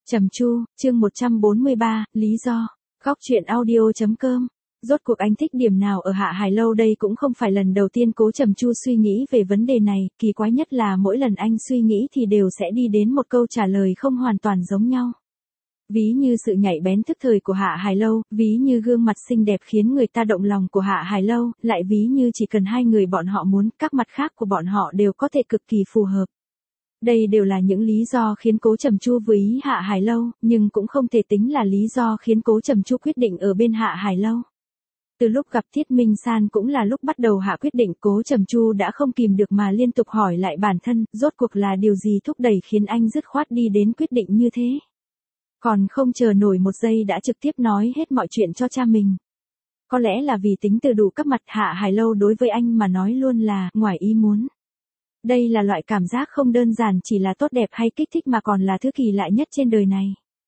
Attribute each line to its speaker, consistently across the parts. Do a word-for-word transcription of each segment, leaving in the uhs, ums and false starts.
Speaker 1: Trầm Chu, chương một trăm bốn mươi ba, lý do. Góc truyện audio chấm com. Rốt cuộc anh thích điểm nào ở Hạ Hải Lâu đây cũng không phải lần đầu tiên Cố Trầm Chu suy nghĩ về vấn đề này, kỳ quái nhất là mỗi lần anh suy nghĩ thì đều sẽ đi đến một câu trả lời không hoàn toàn giống nhau. Ví như sự nhạy bén thức thời của Hạ Hải Lâu, ví như gương mặt xinh đẹp khiến người ta động lòng của Hạ Hải Lâu, lại ví như chỉ cần hai người bọn họ muốn, các mặt khác của bọn họ đều có thể cực kỳ phù hợp. Đây đều là những lý do khiến Cố Trầm Chu vừa ý Hạ Hải Lâu, nhưng cũng không thể tính là lý do khiến Cố Trầm Chu quyết định ở bên Hạ Hải Lâu. Từ lúc gặp Thiết Minh San cũng là lúc bắt đầu hạ quyết định, Cố Trầm Chu đã không kìm được mà liên tục hỏi lại bản thân, rốt cuộc là điều gì thúc đẩy khiến anh dứt khoát đi đến quyết định như thế. Còn không chờ nổi một giây đã trực tiếp nói hết mọi chuyện cho cha mình. Có lẽ là vì tính từ đủ các mặt, Hạ Hải Lâu đối với anh mà nói luôn là ngoài ý muốn. Đây là loại cảm giác không đơn giản chỉ là tốt đẹp hay kích thích mà còn là thứ kỳ lạ nhất trên đời này.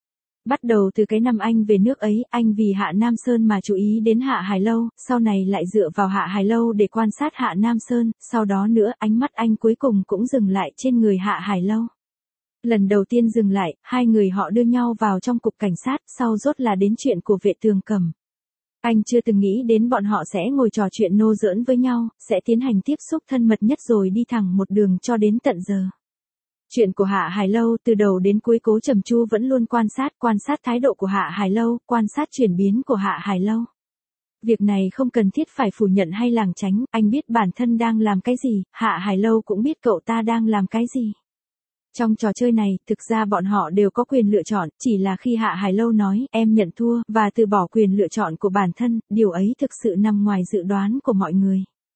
Speaker 1: Bắt đầu từ cái năm anh về nước ấy, anh vì Hạ Nam Sơn mà chú ý đến Hạ Hải Lâu, sau này lại dựa vào Hạ Hải Lâu để quan sát Hạ Nam Sơn, sau đó nữa ánh mắt anh cuối cùng cũng dừng lại trên người Hạ Hải Lâu. Lần đầu tiên dừng lại, hai người họ đưa nhau vào trong cục cảnh sát, sau rốt là đến chuyện của Vệ Tường Cẩm. Anh chưa từng nghĩ đến bọn họ sẽ ngồi trò chuyện nô giỡn với nhau, sẽ tiến hành tiếp xúc thân mật nhất rồi đi thẳng một đường cho đến tận giờ. Chuyện của Hạ Hải Lâu từ đầu đến cuối Cố Trầm Chu vẫn luôn quan sát, quan sát thái độ của Hạ Hải Lâu, quan sát chuyển biến của Hạ Hải Lâu. Việc này không cần thiết phải phủ nhận hay lảng tránh, anh biết bản thân đang làm cái gì, Hạ Hải Lâu cũng biết cậu ta đang làm cái gì. Trong trò chơi này, thực ra bọn họ đều có quyền lựa chọn, chỉ là khi Hạ Hải Lâu nói, em nhận thua, và từ bỏ quyền lựa chọn của bản thân, điều ấy thực sự nằm ngoài dự đoán của mọi người.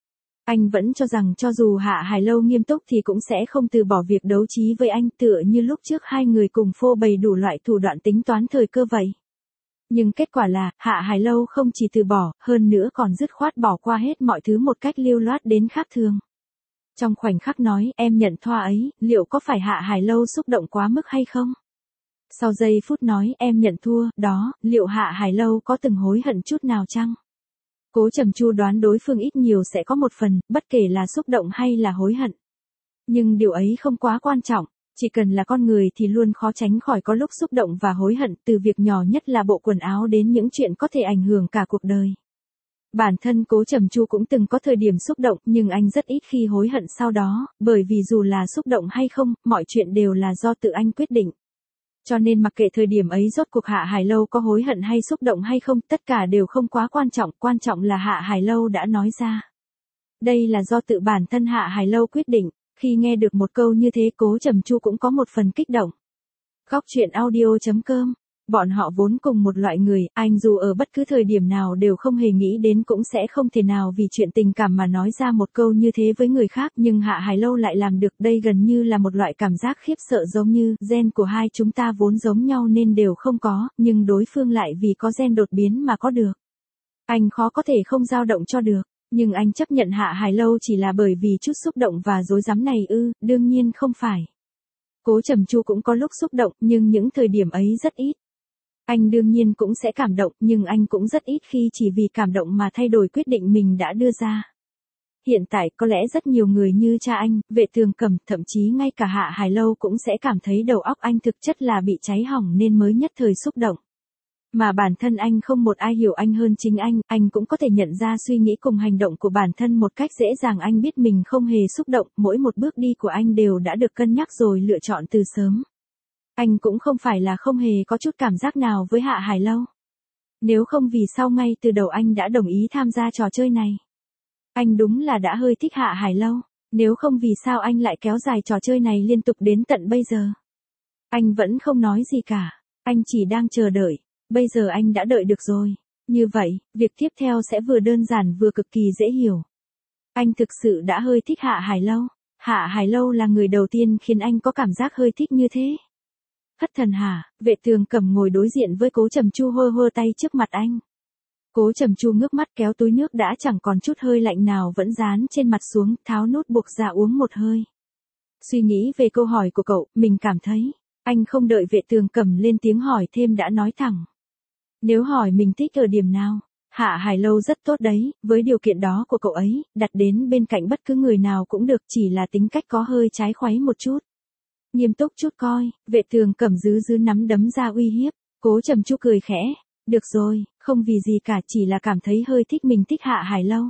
Speaker 1: Anh vẫn cho rằng cho dù Hạ Hải Lâu nghiêm túc thì cũng sẽ không từ bỏ việc đấu trí với anh, tựa như lúc trước hai người cùng phô bày đủ loại thủ đoạn tính toán thời cơ vậy. Nhưng kết quả là, Hạ Hải Lâu không chỉ từ bỏ, hơn nữa còn dứt khoát bỏ qua hết mọi thứ một cách lưu loát đến khác thường. Trong khoảnh khắc nói, em nhận thua ấy, liệu có phải Hạ Hải Lâu xúc động quá mức hay không? Sau giây phút nói, em nhận thua, đó, liệu Hạ Hải Lâu có từng hối hận chút nào chăng? Cố Trầm Chu đoán đối phương ít nhiều sẽ có một phần, bất kể là xúc động hay là hối hận. Nhưng điều ấy không quá quan trọng, chỉ cần là con người thì luôn khó tránh khỏi có lúc xúc động và hối hận, từ việc nhỏ nhất là bộ quần áo đến những chuyện có thể ảnh hưởng cả cuộc đời. Bản thân Cố Trầm Chu cũng từng có thời điểm xúc động, nhưng anh rất ít khi hối hận sau đó, bởi vì dù là xúc động hay không, mọi chuyện đều là do tự anh quyết định. Cho nên mặc kệ thời điểm ấy rốt cuộc Hạ Hải Lâu có hối hận hay xúc động hay không, tất cả đều không quá quan trọng, quan trọng là Hạ Hải Lâu đã nói ra. Đây là do tự bản thân Hạ Hải Lâu quyết định, khi nghe được một câu như thế Cố Trầm Chu cũng có một phần kích động. Góc truyện audio chấm com. Bọn họ vốn cùng một loại người, anh dù ở bất cứ thời điểm nào đều không hề nghĩ đến cũng sẽ không thể nào vì chuyện tình cảm mà nói ra một câu như thế với người khác, nhưng Hạ Hải Lâu lại làm được, đây gần như là một loại cảm giác khiếp sợ, giống như gen của hai chúng ta vốn giống nhau nên đều không có, nhưng đối phương lại vì có gen đột biến mà có được. Anh khó có thể không dao động cho được, nhưng anh chấp nhận Hạ Hải Lâu chỉ là bởi vì chút xúc động và rối rắm này ư? Đương nhiên không phải. Cố Trầm Chu cũng có lúc xúc động, nhưng những thời điểm ấy rất ít. Anh đương nhiên cũng sẽ cảm động, nhưng anh cũng rất ít khi chỉ vì cảm động mà thay đổi quyết định mình đã đưa ra. Hiện tại có lẽ rất nhiều người như cha anh, Vệ Tường Cẩm, thậm chí ngay cả Hạ Hải Lâu cũng sẽ cảm thấy đầu óc anh thực chất là bị cháy hỏng nên mới nhất thời xúc động. Mà bản thân anh không một ai hiểu anh hơn chính anh, anh cũng có thể nhận ra suy nghĩ cùng hành động của bản thân một cách dễ dàng, anh biết mình không hề xúc động, mỗi một bước đi của anh đều đã được cân nhắc rồi lựa chọn từ sớm. Anh cũng không phải là không hề có chút cảm giác nào với Hạ Hải Lâu. Nếu không vì sao ngay từ đầu anh đã đồng ý tham gia trò chơi này. Anh đúng là đã hơi thích Hạ Hải Lâu, nếu không vì sao anh lại kéo dài trò chơi này liên tục đến tận bây giờ. Anh vẫn không nói gì cả, anh chỉ đang chờ đợi, bây giờ anh đã đợi được rồi. Như vậy, việc tiếp theo sẽ vừa đơn giản vừa cực kỳ dễ hiểu. Anh thực sự đã hơi thích Hạ Hải Lâu. Hạ Hải Lâu là người đầu tiên khiến anh có cảm giác hơi thích như thế. Thất thần hả? Vệ Tường Cẩm ngồi đối diện với Cố Trầm Chu hơ hơ tay trước mặt anh. Cố Trầm Chu ngước mắt kéo túi nước đã chẳng còn chút hơi lạnh nào vẫn dán trên mặt xuống, tháo nút buộc ra uống một hơi. Suy nghĩ về câu hỏi của cậu, mình cảm thấy, anh không đợi Vệ Tường Cẩm lên tiếng hỏi thêm đã nói thẳng. Nếu hỏi mình thích ở điểm nào, Hạ Hải Lâu rất tốt đấy, với điều kiện đó của cậu ấy, đặt đến bên cạnh bất cứ người nào cũng được, chỉ là tính cách có hơi trái khoáy một chút. Nghiêm túc chút coi, Vệ Tường Cẩm giữ giữ nắm đấm ra uy hiếp. Cố Trầm Chu cười khẽ. Được rồi, không vì gì cả, chỉ là cảm thấy hơi thích mình thích Hạ Hải Lâu.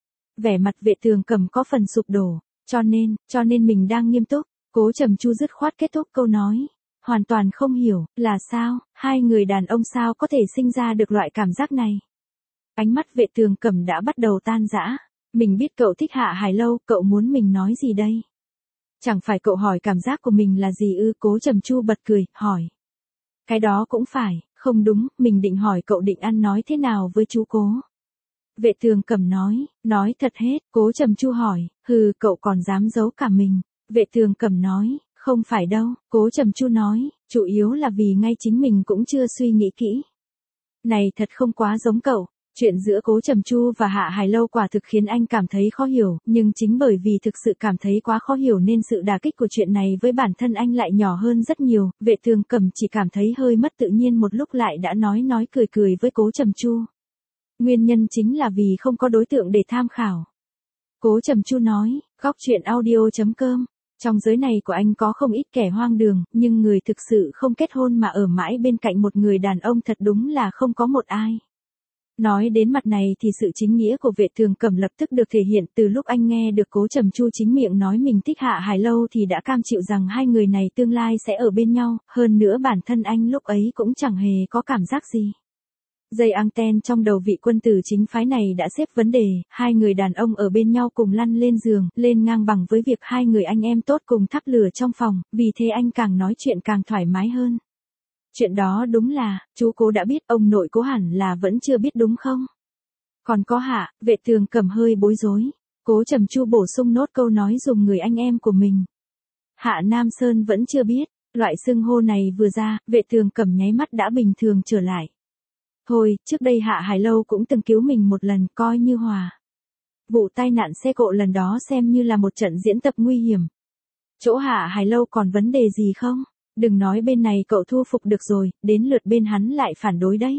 Speaker 1: Vẻ mặt Vệ Tường Cẩm có phần sụp đổ, cho nên, cho nên mình đang nghiêm túc. Cố Trầm Chu dứt khoát kết thúc câu nói. Hoàn toàn không hiểu, là sao, hai người đàn ông sao có thể sinh ra được loại cảm giác này. Ánh mắt Vệ Tường Cẩm đã bắt đầu tan rã. Mình biết cậu thích Hạ Hải Lâu, cậu muốn mình nói gì đây? Chẳng phải cậu hỏi cảm giác của mình là gì ư? Cố Trầm Chu bật cười, hỏi. Cái đó cũng phải, không đúng, mình định hỏi cậu định ăn nói thế nào với chú Cố. Vệ Tường Cẩm nói, nói thật hết. Cố Trầm Chu hỏi, hừ, cậu còn dám giấu cả mình. Vệ Tường Cẩm nói, không phải đâu. Cố Trầm Chu nói, chủ yếu là vì ngay chính mình cũng chưa suy nghĩ kỹ. Này thật không quá giống cậu. Chuyện giữa Cố Trầm Chu và Hạ Hải Lâu quả thực khiến anh cảm thấy khó hiểu, nhưng chính bởi vì thực sự cảm thấy quá khó hiểu nên sự đả kích của chuyện này với bản thân anh lại nhỏ hơn rất nhiều. Vệ Tường Cẩm chỉ cảm thấy hơi mất tự nhiên một lúc lại đã nói nói cười cười với Cố Trầm Chu. Nguyên nhân chính là vì không có đối tượng để tham khảo. Cố Trầm Chu nói, góc truyện audio chấm com. Trong giới này của anh có không ít kẻ hoang đường, nhưng người thực sự không kết hôn mà ở mãi bên cạnh một người đàn ông thật đúng là không có một ai. Nói đến mặt này thì sự chính nghĩa của Vệ Tường Cẩm lập tức được thể hiện. Từ lúc anh nghe được Cố Trầm Chu chính miệng nói mình thích Hạ Hải Lâu thì đã cam chịu rằng hai người này tương lai sẽ ở bên nhau, hơn nữa bản thân anh lúc ấy cũng chẳng hề có cảm giác gì. Dây anten trong đầu vị quân tử chính phái này đã xếp vấn đề, hai người đàn ông ở bên nhau cùng lăn lên giường, lên ngang bằng với việc hai người anh em tốt cùng thắp lửa trong phòng, vì thế anh càng nói chuyện càng thoải mái hơn. Chuyện đó đúng là, chú Cố đã biết, ông nội Cố hẳn là vẫn chưa biết đúng không? Còn có Hạ, Vệ Tường Cẩm hơi bối rối. Cố Trầm Chu bổ sung nốt câu nói dùng người anh em của mình. Hạ Nam Sơn vẫn chưa biết, loại xưng hô này vừa ra, Vệ Tường Cẩm nháy mắt đã bình thường trở lại. Thôi, trước đây Hạ Hải Lâu cũng từng cứu mình một lần, coi như hòa. Vụ tai nạn xe cộ lần đó xem như là một trận diễn tập nguy hiểm. Chỗ Hạ Hải Lâu còn vấn đề gì không? Đừng nói bên này cậu thu phục được rồi, đến lượt bên hắn lại phản đối đấy.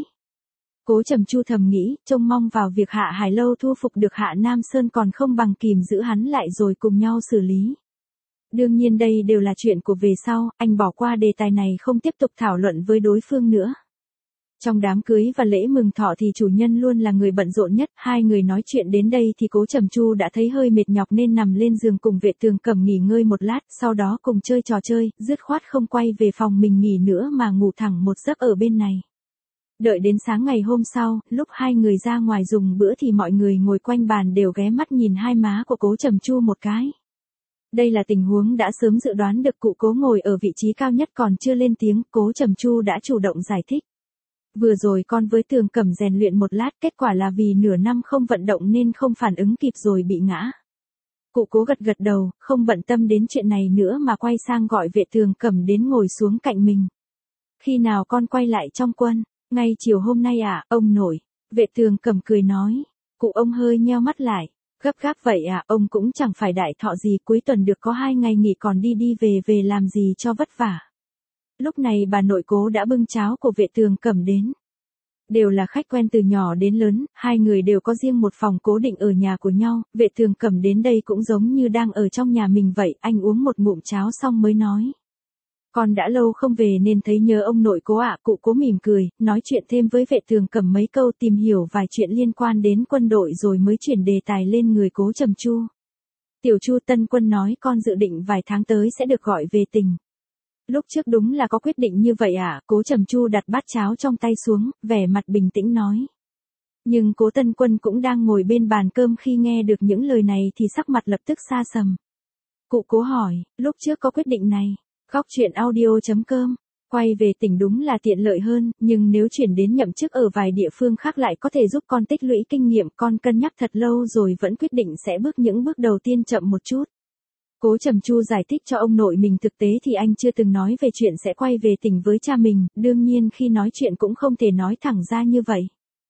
Speaker 1: Cố Trầm Chu thầm nghĩ, trông mong vào việc Hạ Hải Lâu thu phục được Hạ Nam Sơn còn không bằng kìm giữ hắn lại rồi cùng nhau xử lý. Đương nhiên đây đều là chuyện của về sau, anh bỏ qua đề tài này không tiếp tục thảo luận với đối phương nữa. Trong đám cưới và lễ mừng thọ thì chủ nhân luôn là người bận rộn nhất, hai người nói chuyện đến đây thì Cố Trầm Chu đã thấy hơi mệt nhọc nên nằm lên giường cùng Vệ Tường Cẩm nghỉ ngơi một lát, sau đó cùng chơi trò chơi, dứt khoát không quay về phòng mình nghỉ nữa mà ngủ thẳng một giấc ở bên này. Đợi đến sáng ngày hôm sau, lúc hai người ra ngoài dùng bữa thì mọi người ngồi quanh bàn đều ghé mắt nhìn hai má của Cố Trầm Chu một cái. Đây là tình huống đã sớm dự đoán được, cụ Cố ngồi ở vị trí cao nhất còn chưa lên tiếng, Cố Trầm Chu đã chủ động giải thích. Vừa rồi con với Tường Cẩm rèn luyện một lát, kết quả là vì nửa năm không vận động nên không phản ứng kịp rồi bị ngã. Cụ Cố gật gật đầu, không bận tâm đến chuyện này nữa mà quay sang gọi Vệ Tường Cẩm đến ngồi xuống cạnh mình. Khi nào con quay lại trong quân? Ngay chiều hôm nay à, ông nội? Vệ Tường Cẩm cười nói. Cụ ông hơi nheo mắt lại. Gấp gáp vậy à, ông cũng chẳng phải đại thọ gì, cuối tuần được có hai ngày nghỉ còn đi đi về về làm gì cho vất vả. Lúc này bà nội Cố đã bưng cháo của Vệ Tường Cẩm đến. Đều là khách quen từ nhỏ đến lớn, hai người đều có riêng một phòng cố định ở nhà của nhau, Vệ Tường Cẩm đến đây cũng giống như đang ở trong nhà mình vậy, anh uống một ngụm cháo xong mới nói. Con đã lâu không về nên thấy nhớ ông nội Cố ạ. Cụ Cố mỉm cười, nói chuyện thêm với Vệ Tường Cẩm mấy câu, tìm hiểu vài chuyện liên quan đến quân đội rồi mới chuyển đề tài lên người Cố Trầm Chu. Tiểu Chu, Tân Quân nói con dự định vài tháng tới sẽ được gọi về tỉnh. Lúc trước đúng là có quyết định như vậy à? Cố Trầm Chu đặt bát cháo trong tay xuống, vẻ mặt bình tĩnh nói. Nhưng Cố Tân Quân cũng đang ngồi bên bàn cơm khi nghe được những lời này thì sắc mặt lập tức xa sầm. Cụ Cố hỏi, lúc trước có quyết định này, góc truyện audio chấm com, quay về tỉnh đúng là tiện lợi hơn, nhưng nếu chuyển đến nhậm chức ở vài địa phương khác lại có thể giúp con tích lũy kinh nghiệm, con cân nhắc thật lâu rồi vẫn quyết định sẽ bước những bước đầu tiên chậm một chút. Cố Trầm Chu giải thích cho ông nội mình, thực tế thì anh chưa từng nói về chuyện sẽ quay về tỉnh với cha mình, đương nhiên khi nói chuyện cũng không thể nói thẳng ra như vậy.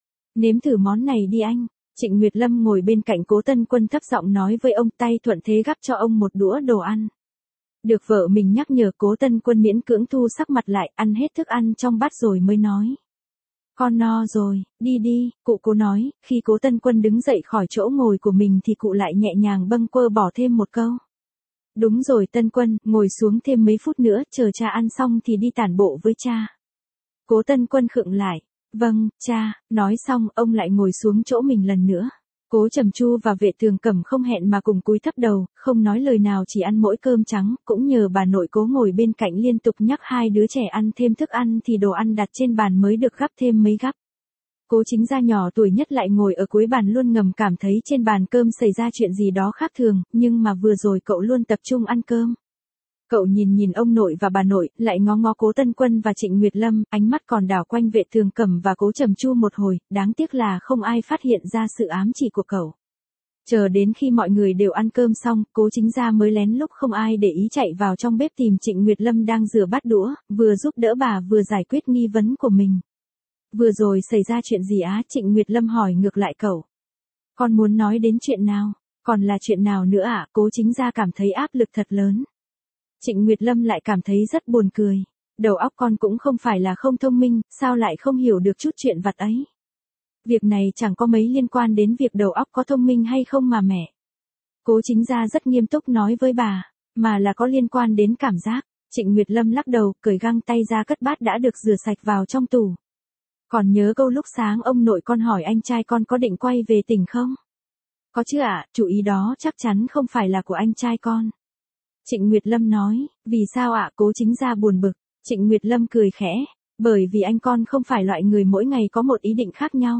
Speaker 1: Nếm thử món này đi anh. Trịnh Nguyệt Lâm ngồi bên cạnh Cố Tân Quân thấp giọng nói với ông, tay thuận thế gắp cho ông một đũa đồ ăn. Được vợ mình nhắc nhở, Cố Tân Quân miễn cưỡng thu sắc mặt lại, ăn hết thức ăn trong bát rồi mới nói. Con no rồi, đi đi, cụ Cố nói. Khi Cố Tân Quân đứng dậy khỏi chỗ ngồi của mình thì cụ lại nhẹ nhàng bâng quơ bỏ thêm một câu. Đúng rồi Tân Quân, ngồi xuống thêm mấy phút nữa, chờ cha ăn xong thì đi tản bộ với cha. Cố Tân Quân khựng lại. Vâng, cha, nói xong, ông lại ngồi xuống chỗ mình lần nữa. Cố Trầm Chu và Vệ Tường Cẩm không hẹn mà cùng cúi thấp đầu, không nói lời nào chỉ ăn mỗi cơm trắng, cũng nhờ bà nội Cố ngồi bên cạnh liên tục nhắc hai đứa trẻ ăn thêm thức ăn thì đồ ăn đặt trên bàn mới được gắp thêm mấy gắp. Cố Chính Gia nhỏ tuổi nhất lại ngồi ở cuối bàn luôn ngầm cảm thấy trên bàn cơm xảy ra chuyện gì đó khác thường, nhưng mà vừa rồi cậu luôn tập trung ăn cơm. Cậu nhìn nhìn ông nội và bà nội, lại ngó ngó Cố Tân Quân và Trịnh Nguyệt Lâm, ánh mắt còn đảo quanh Vệ Tường Cẩm và Cố Trầm Chu một hồi, đáng tiếc là không ai phát hiện ra sự ám chỉ của cậu. Chờ đến khi mọi người đều ăn cơm xong, Cố Chính Gia mới lén lúc không ai để ý chạy vào trong bếp tìm Trịnh Nguyệt Lâm đang rửa bát đũa, vừa giúp đỡ bà vừa giải quyết nghi vấn của mình. Vừa rồi xảy ra chuyện gì á? Trịnh Nguyệt Lâm hỏi ngược lại cậu. Con muốn nói đến chuyện nào? Còn là chuyện nào nữa ạ? À? Cố Chính Gia cảm thấy áp lực thật lớn. Trịnh Nguyệt Lâm lại cảm thấy rất buồn cười. Đầu óc con cũng không phải là không thông minh, sao lại không hiểu được chút chuyện vặt ấy? Việc này chẳng có mấy liên quan đến việc đầu óc có thông minh hay không mà mẹ. Cố Chính Gia rất nghiêm túc nói với bà, mà là có liên quan đến cảm giác. Trịnh Nguyệt Lâm lắc đầu, cởi găng tay ra cất bát đã được rửa sạch vào trong tủ. Còn nhớ câu lúc sáng ông nội con hỏi anh trai con có định quay về tỉnh không? Có chứ ạ, à, chủ ý đó chắc chắn không phải là của anh trai con. Trịnh Nguyệt Lâm nói, vì sao ạ? À? Cố Chính Gia buồn bực. Trịnh Nguyệt Lâm cười khẽ, bởi vì anh con không phải loại người mỗi ngày có một ý định khác nhau.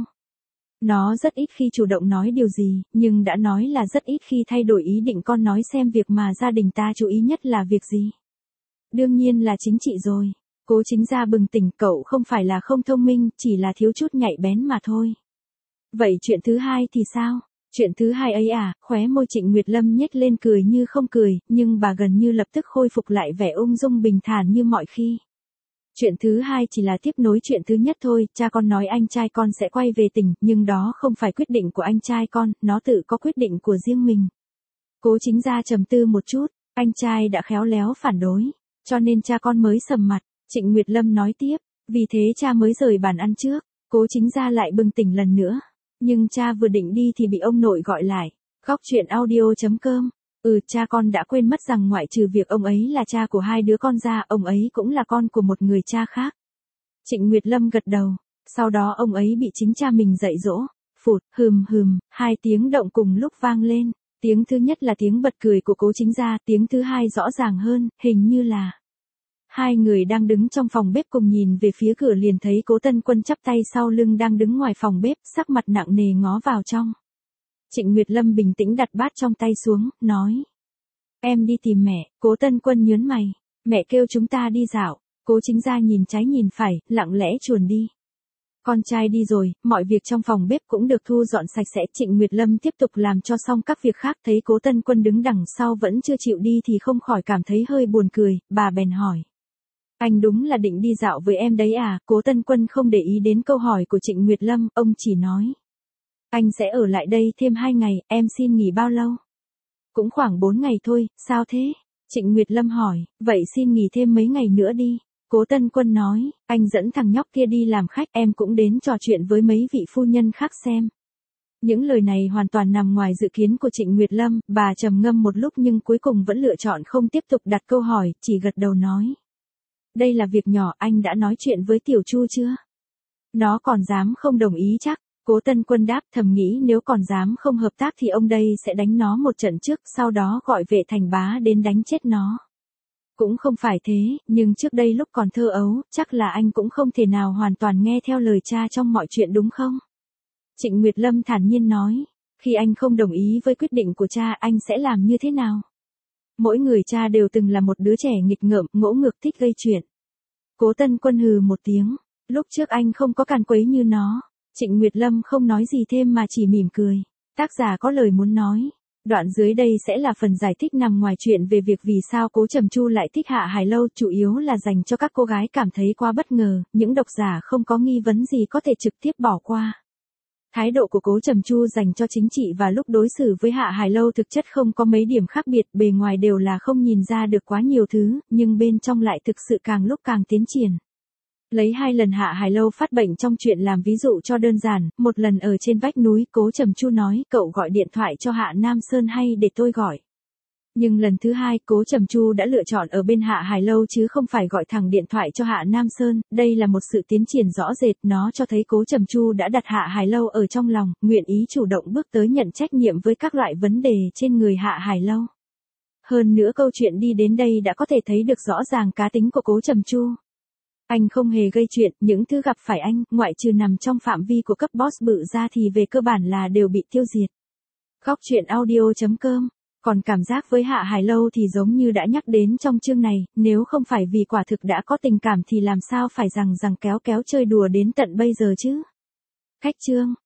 Speaker 1: Nó rất ít khi chủ động nói điều gì, nhưng đã nói là rất ít khi thay đổi ý định. Con nói xem, việc mà gia đình ta chú ý nhất là việc gì? Đương nhiên là chính trị rồi. Cố Chính Gia bừng tỉnh, cậu không phải là không thông minh, chỉ là thiếu chút nhạy bén mà thôi. Vậy chuyện thứ hai thì sao? Chuyện thứ hai ấy à? Khóe môi Trịnh Nguyệt Lâm nhếch lên cười như không cười, nhưng bà gần như lập tức khôi phục lại vẻ ung dung bình thản như mọi khi. Chuyện thứ hai chỉ là tiếp nối chuyện thứ nhất thôi, cha con nói anh trai con sẽ quay về tỉnh, nhưng đó không phải quyết định của anh trai con, nó tự có quyết định của riêng mình. Cố Chính Gia trầm tư một chút, anh trai đã khéo léo phản đối, cho nên cha con mới sầm mặt. Trịnh Nguyệt Lâm nói tiếp, vì thế cha mới rời bàn ăn trước. Cố Chính Gia lại bừng tỉnh lần nữa. Nhưng cha vừa định đi thì bị ông nội gọi lại. Góc chuyện audio chấm com. Ừ, cha con đã quên mất rằng ngoại trừ việc ông ấy là cha của hai đứa con ra, ông ấy cũng là con của một người cha khác. Trịnh Nguyệt Lâm gật đầu. Sau đó ông ấy bị chính cha mình dạy dỗ. Phụt, hừm hừm, hai tiếng động cùng lúc vang lên. Tiếng thứ nhất là tiếng bật cười của Cố Chính Gia, tiếng thứ hai rõ ràng hơn, hình như là hai người đang đứng trong phòng bếp cùng nhìn về phía cửa liền thấy Cố Tân Quân chắp tay sau lưng đang đứng ngoài phòng bếp, sắc mặt nặng nề ngó vào trong. Trịnh Nguyệt Lâm bình tĩnh đặt bát trong tay xuống, nói. Em đi tìm mẹ. Cố Tân Quân nhớn mày. Mẹ kêu chúng ta đi dạo. Cố Chính Gia nhìn trái nhìn phải, lặng lẽ chuồn đi. Con trai đi rồi, mọi việc trong phòng bếp cũng được thu dọn sạch sẽ. Trịnh Nguyệt Lâm tiếp tục làm cho xong các việc khác, thấy Cố Tân Quân đứng đằng sau vẫn chưa chịu đi thì không khỏi cảm thấy hơi buồn cười, bà bèn hỏi. Anh đúng là định đi dạo với em đấy à? Cố Tân Quân không để ý đến câu hỏi của Trịnh Nguyệt Lâm, ông chỉ nói. Anh sẽ ở lại đây thêm hai ngày, em xin nghỉ bao lâu? Cũng khoảng bốn ngày thôi, sao thế? Trịnh Nguyệt Lâm hỏi, vậy xin nghỉ thêm mấy ngày nữa đi. Cố Tân Quân nói, anh dẫn thằng nhóc kia đi làm khách, em cũng đến trò chuyện với mấy vị phu nhân khác xem. Những lời này hoàn toàn nằm ngoài dự kiến của Trịnh Nguyệt Lâm, bà trầm ngâm một lúc nhưng cuối cùng vẫn lựa chọn không tiếp tục đặt câu hỏi, chỉ gật đầu nói. Đây là việc nhỏ, anh đã nói chuyện với Tiểu Chu chưa? Nó còn dám không đồng ý chắc? Cố Tân Quân đáp, thầm nghĩ nếu còn dám không hợp tác thì ông đây sẽ đánh nó một trận trước, sau đó gọi Vệ Thành Bá đến đánh chết nó. Cũng không phải thế, nhưng trước đây lúc còn thơ ấu, chắc là anh cũng không thể nào hoàn toàn nghe theo lời cha trong mọi chuyện đúng không? Trịnh Nguyệt Lâm thản nhiên nói, khi anh không đồng ý với quyết định của cha, anh sẽ làm như thế nào? Mỗi người cha đều từng là một đứa trẻ nghịch ngợm, ngỗ ngược thích gây chuyện. Cố Tân Quân hừ một tiếng, lúc trước anh không có càn quấy như nó. Trịnh Nguyệt Lâm không nói gì thêm mà chỉ mỉm cười. Tác giả có lời muốn nói. Đoạn dưới đây sẽ là phần giải thích nằm ngoài chuyện về việc vì sao Cố Trầm Chu lại thích Hạ Hải Lâu, chủ yếu là dành cho các cô gái cảm thấy quá bất ngờ, những độc giả không có nghi vấn gì có thể trực tiếp bỏ qua. Thái độ của Cố Trầm Chu dành cho chính trị và lúc đối xử với Hạ Hải Lâu thực chất không có mấy điểm khác biệt, bề ngoài đều là không nhìn ra được quá nhiều thứ, nhưng bên trong lại thực sự càng lúc càng tiến triển. Lấy hai lần Hạ Hải Lâu phát bệnh trong chuyện làm ví dụ cho đơn giản, một lần ở trên vách núi, Cố Trầm Chu nói, cậu gọi điện thoại cho Hạ Nam Sơn hay để tôi gọi? Nhưng lần thứ hai, Cố Trầm Chu đã lựa chọn ở bên Hạ Hải Lâu chứ không phải gọi thẳng điện thoại cho Hạ Nam Sơn, đây là một sự tiến triển rõ rệt, nó cho thấy Cố Trầm Chu đã đặt Hạ Hải Lâu ở trong lòng, nguyện ý chủ động bước tới nhận trách nhiệm với các loại vấn đề trên người Hạ Hải Lâu. Hơn nữa câu chuyện đi đến đây đã có thể thấy được rõ ràng cá tính của Cố Trầm Chu. Anh không hề gây chuyện, những thứ gặp phải anh, ngoại trừ nằm trong phạm vi của cấp boss bự ra thì về cơ bản là đều bị tiêu diệt. Góc truyện audio chấm com. Còn cảm giác với Hạ Hải Lâu thì giống như đã nhắc đến trong chương này, nếu không phải vì quả thực đã có tình cảm thì làm sao phải rằng rằng kéo kéo chơi đùa đến tận bây giờ chứ. Khách chương.